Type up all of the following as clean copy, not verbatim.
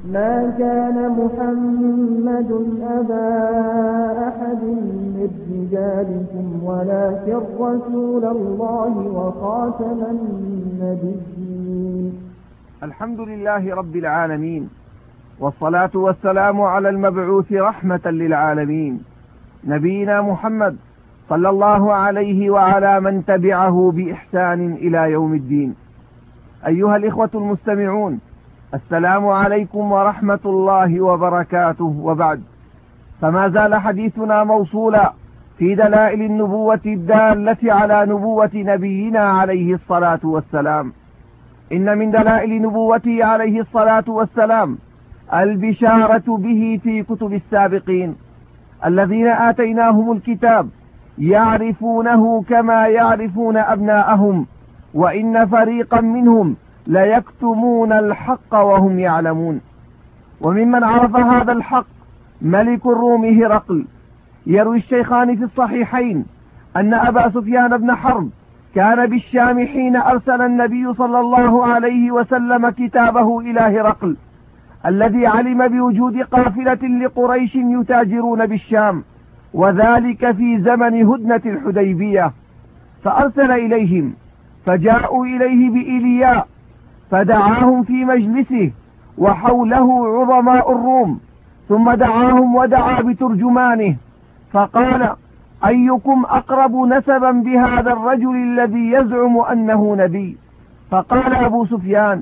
ما كان محمد أبا أحد من رجالكم ولكن رسول الله وخاتم النبيين. الحمد لله رب العالمين، والصلاة والسلام على المبعوث رحمة للعالمين نبينا محمد صلى الله عليه وعلى من تبعه بإحسان إلى يوم الدين. أيها الإخوة المستمعون، السلام عليكم ورحمة الله وبركاته. وبعد، فما زال حديثنا موصولا في دلائل النبوة الدالة على نبوة نبينا عليه الصلاة والسلام. إن من دلائل نبوته عليه الصلاة والسلام البشارة به في كتب السابقين الذين آتيناهم الكتاب يعرفونه كما يعرفون أبناءهم، وإن فريقا منهم ليكتمون الحق وهم يعلمون. وممن عرف هذا الحق ملك الروم هرقل. يروي الشيخان في الصحيحين أن أبا سفيان بن حرب كان بالشام حين أرسل النبي صلى الله عليه وسلم كتابه إلى هرقل الذي علم بوجود قافلة لقريش يتاجرون بالشام، وذلك في زمن هدنة الحديبية، فأرسل إليهم، فجاءوا إليه بإيلياء فدعاهم في مجلسه وحوله عظماء الروم، ثم دعاهم ودعا بترجمانه فقال: أيكم أقرب نسبا بهذا الرجل الذي يزعم أنه نبي؟ فقال أبو سفيان: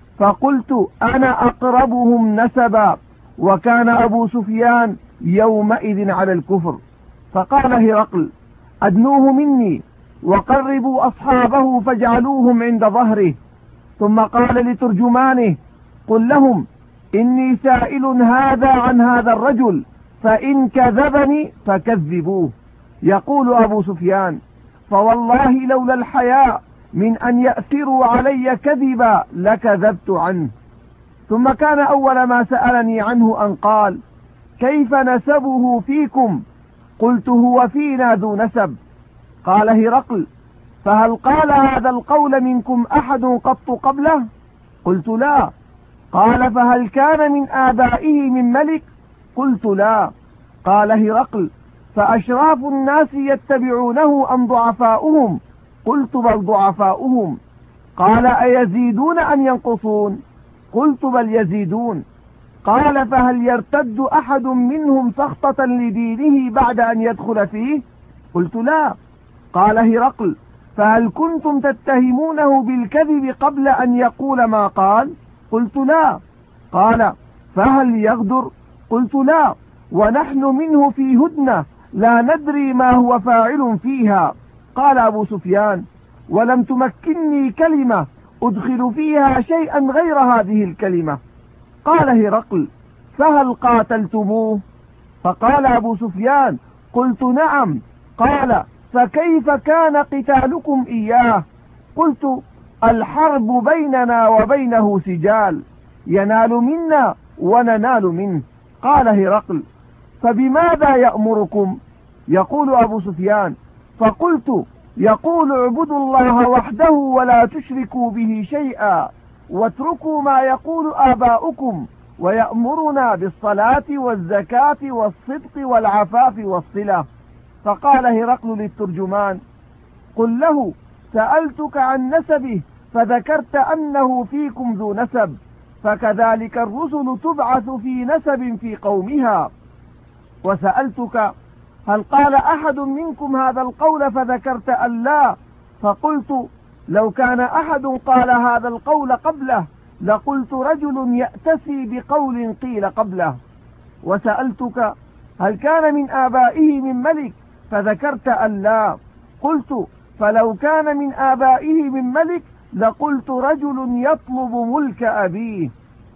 فقلت أنا أقربهم نسبا. وكان أبو سفيان يومئذ على الكفر. فقال هرقل: أدنوه مني وقربوا أصحابه فاجعلوهم عند ظهره. ثم قال لترجمانه: قل لهم إني سائل هذا عن هذا الرجل، فإن كذبني فكذبوه. يقول أبو سفيان: فوالله لولا الحياء من أن يأثروا علي كذبا لكذبت عنه. ثم كان أول ما سألني عنه أن قال: كيف نسبه فيكم؟ قلت: هو فينا ذو نسب. قال هرقل: فهل قال هذا القول منكم أحد قط قبله؟ قلت: لا. قال: فهل كان من آبائه من ملك؟ قلت: لا. قال هرقل: فأشراف الناس يتبعونه أم ضعفاؤهم؟ قلت: بل ضعفاؤهم. قال: أيزيدون أم ينقصون؟ قلت: بل يزيدون. قال: فهل يرتد أحد منهم سخطة لدينه بعد أن يدخل فيه؟ قلت: لا. قال هرقل: فهل كنتم تتهمونه بالكذب قبل أن يقول ما قال؟ قلت: لا. قال: فهل يغدر؟ قلت: لا، ونحن منه في هدنة لا ندري ما هو فاعل فيها. قال أبو سفيان: ولم تمكنني كلمة أدخل فيها شيئا غير هذه الكلمة. قال هرقل: فهل قاتلتموه؟ فقال أبو سفيان: قلت: نعم. قال: فكيف كان قتالكم إياه؟ قلت: الحرب بيننا وبينه سجال، ينال منا وننال منه. قال هرقل: فبماذا يأمركم؟ يقول أبو سفيان: فقلت: يقول اعبدوا الله وحده ولا تشركوا به شيئا واتركوا ما يقول آباؤكم، ويأمرنا بالصلاة والزكاة والصدق والعفاف والصلة. فقال هرقل للترجمان: قل له سألتك عن نسبه فذكرت أنه فيكم ذو نسب، فكذلك الرسل تبعث في نسب في قومها. وسألتك: هل قال أحد منكم هذا القول فذكرت أن لا، فقلت: لو كان أحد قال هذا القول قبله لقلت رجل يأتسي بقول قيل قبله. وسألتك: هل كان من آبائه من ملك؟ فذكرت أن لا، قلت: فلو كان من آبائه من ملك لقلت رجل يطلب ملك أبيه.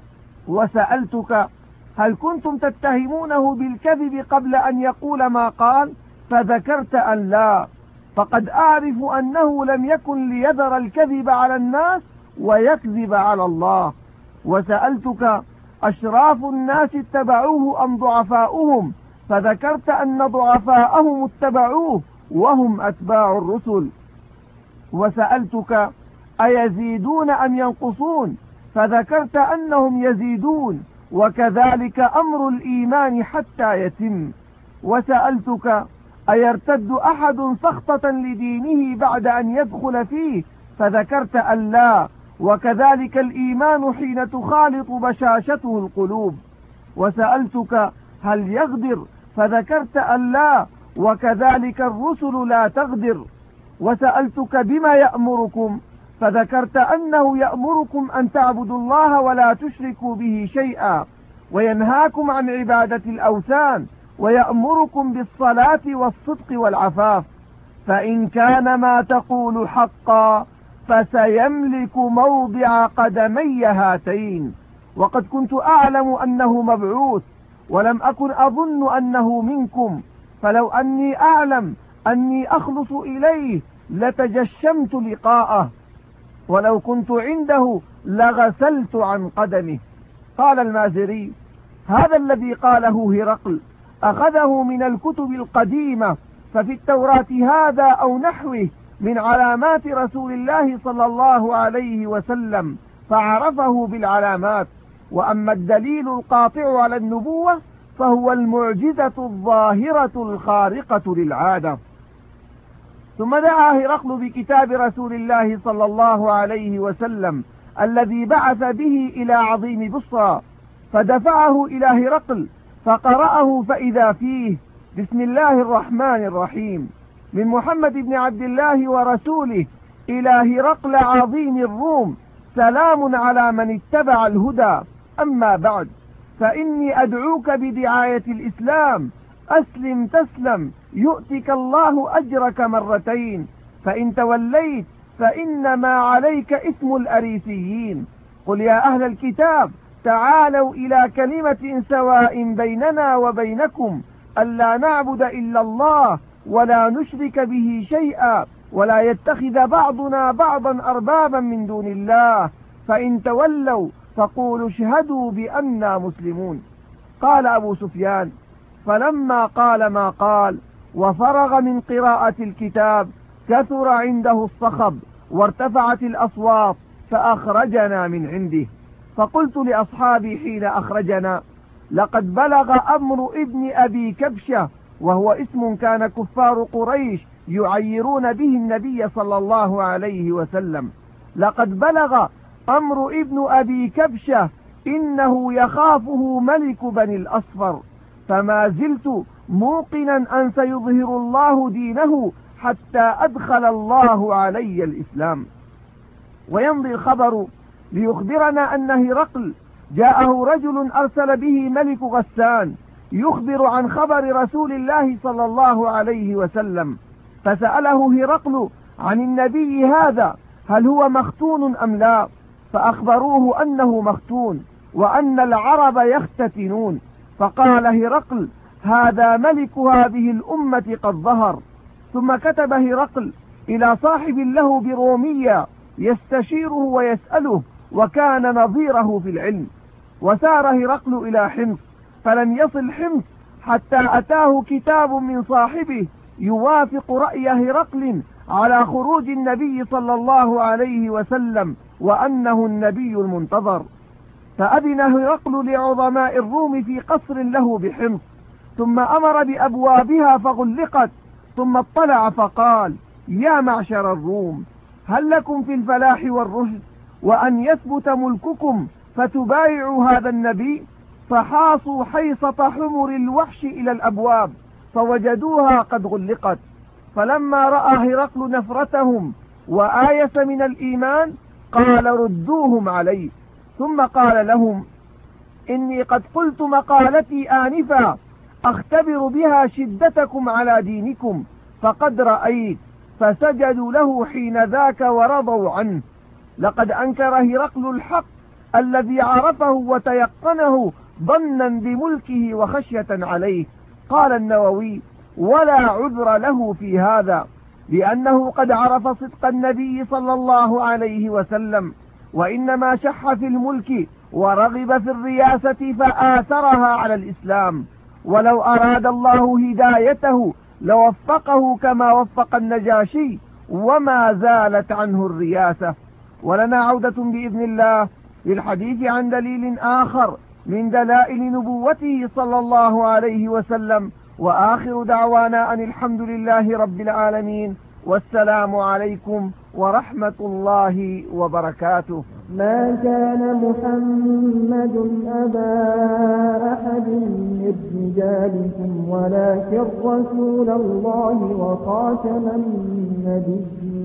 وسألتك: هل كنتم تتهمونه بالكذب قبل أن يقول ما قال؟ فذكرت أن لا، فقد أعرف أنه لم يكن ليذر الكذب على الناس ويكذب على الله. وسألتك: أشراف الناس اتبعوه أم ضعفاؤهم؟ فذكرت أن ضعفاءهم اتبعوه وهم أتباع الرسل. وسألتك: أيزيدون أم ينقصون؟ فذكرت أنهم يزيدون وكذلك أمر الإيمان حتى يتم. وسألتك أيرتد أحد سخطة لدينه بعد أن يدخل فيه؟ فذكرت أن لا، وكذلك الإيمان حين تخالط بشاشته القلوب. وسألتك هل يغدر؟ فذكرت أن لا، وكذلك الرسل لا تغدر. وسألتك بما يأمركم؟ فذكرت أنه يأمركم أن تعبدوا الله ولا تشركوا به شيئا، وينهاكم عن عبادة الأوثان، ويأمركم بالصلاة والصدق والعفاف. فإن كان ما تقول حقا فسيملك موضع قدمي هاتين. وقد كنت أعلم أنه مبعوث، ولم أكن أظن أنه منكم، فلو أني أعلم أني أخلص إليه لتجشمت لقاءه، ولو كنت عنده لغسلت عن قدمه. قال المازري: هذا الذي قاله هرقل أخذه من الكتب القديمة، ففي التوراة هذا أو نحوه من علامات رسول الله صلى الله عليه وسلم، فعرفه بالعلامات. وأما الدليل القاطع على النبوة فهو المعجزة الظاهرة الخارقة للعادة. ثم دعا هرقل بكتاب رسول الله صلى الله عليه وسلم الذي بعث به إلى عظيم بصرى، فدفعه إلى هرقل فقرأه، فإذا فيه: بسم الله الرحمن الرحيم، من محمد بن عبد الله ورسوله إلى هرقل عظيم الروم، سلام على من اتبع الهدى، أما بعد، فإني أدعوك بدعاية الإسلام، أسلم تسلم يؤتك الله أجرك مرتين، فإن توليت فإنما عليك إثم الأريسيين. قل يا أهل الكتاب تعالوا إلى كلمة سواء بيننا وبينكم ألا نعبد إلا الله ولا نشرك به شيئا ولا يتخذ بعضنا بعضا أربابا من دون الله، فإن تولوا فقولوا اشهدوا بأننا مسلمون. قال أبو سفيان: فلما قال ما قال وفرغ من قراءة الكتاب كثر عنده الصخب وارتفعت الأصوات فأخرجنا من عنده. فقلت لأصحابي حين أخرجنا: لقد بلغ أمر ابن أبي كبشة، وهو اسم كان كفار قريش يعيرون به النبي صلى الله عليه وسلم، لقد بلغ أمر ابن أبي كبشة إنه يخافه ملك بني الأصفر، فما زلت موقنا أن سيظهر الله دينه حتى أدخل الله علي الإسلام. ويمضي الخبر ليخبرنا أن هرقل جاءه رجل أرسل به ملك غسان يخبر عن خبر رسول الله صلى الله عليه وسلم، فسأله هرقل عن النبي هذا هل هو مختون أم لا، فأخبروه أنه مختون وأن العرب يختتنون، فقال هرقل: هذا ملك هذه الأمة قد ظهر. ثم كتب هرقل إلى صاحب له برومية يستشيره ويسأله، وكان نظيره في العلم. وسار هرقل إلى حمص، فلم يصل حمص حتى أتاه كتاب من صاحبه يوافق رأي هرقل على خروج النبي صلى الله عليه وسلم وأنه النبي المنتظر. فأذن هرقل لعظماء الروم في قصر له بحمص، ثم أمر بأبوابها فغلقت، ثم اطلع فقال: يا معشر الروم، هل لكم في الفلاح والرشد وأن يثبت ملككم فتبايعوا هذا النبي؟ فحاصوا حيصة حمر الوحش إلى الأبواب فوجدوها قد غلقت. فلما رأى هرقل نفرتهم وآيس من الإيمان قال: ردوهم علي. ثم قال لهم: إني قد قلت مقالتي آنفا أختبر بها شدتكم على دينكم، فقد رأيت. فسجدوا له حين ذاك ورضوا عنه. لقد أنكر هرقل الحق الذي عرفه وتيقنه ظنا بملكه وخشية عليه. قال النووي: ولا عذر له في هذا، لأنه قد عرف صدق النبي صلى الله عليه وسلم، وإنما شح في الملك ورغب في الرياسة فآثرها على الإسلام، ولو أراد الله هدايته لوفقه كما وفق النجاشي، وما زالت عنه الرياسة. ولنا عودة بإذن الله للحديث عن دليل آخر من دلائل نبوته صلى الله عليه وسلم. وآخر دعوانا أن الحمد لله رب العالمين، والسلام عليكم ورحمة الله وبركاته. ما كان محمد أبا أحد من رجالكم ولكن رسول الله وخاتم النبيين.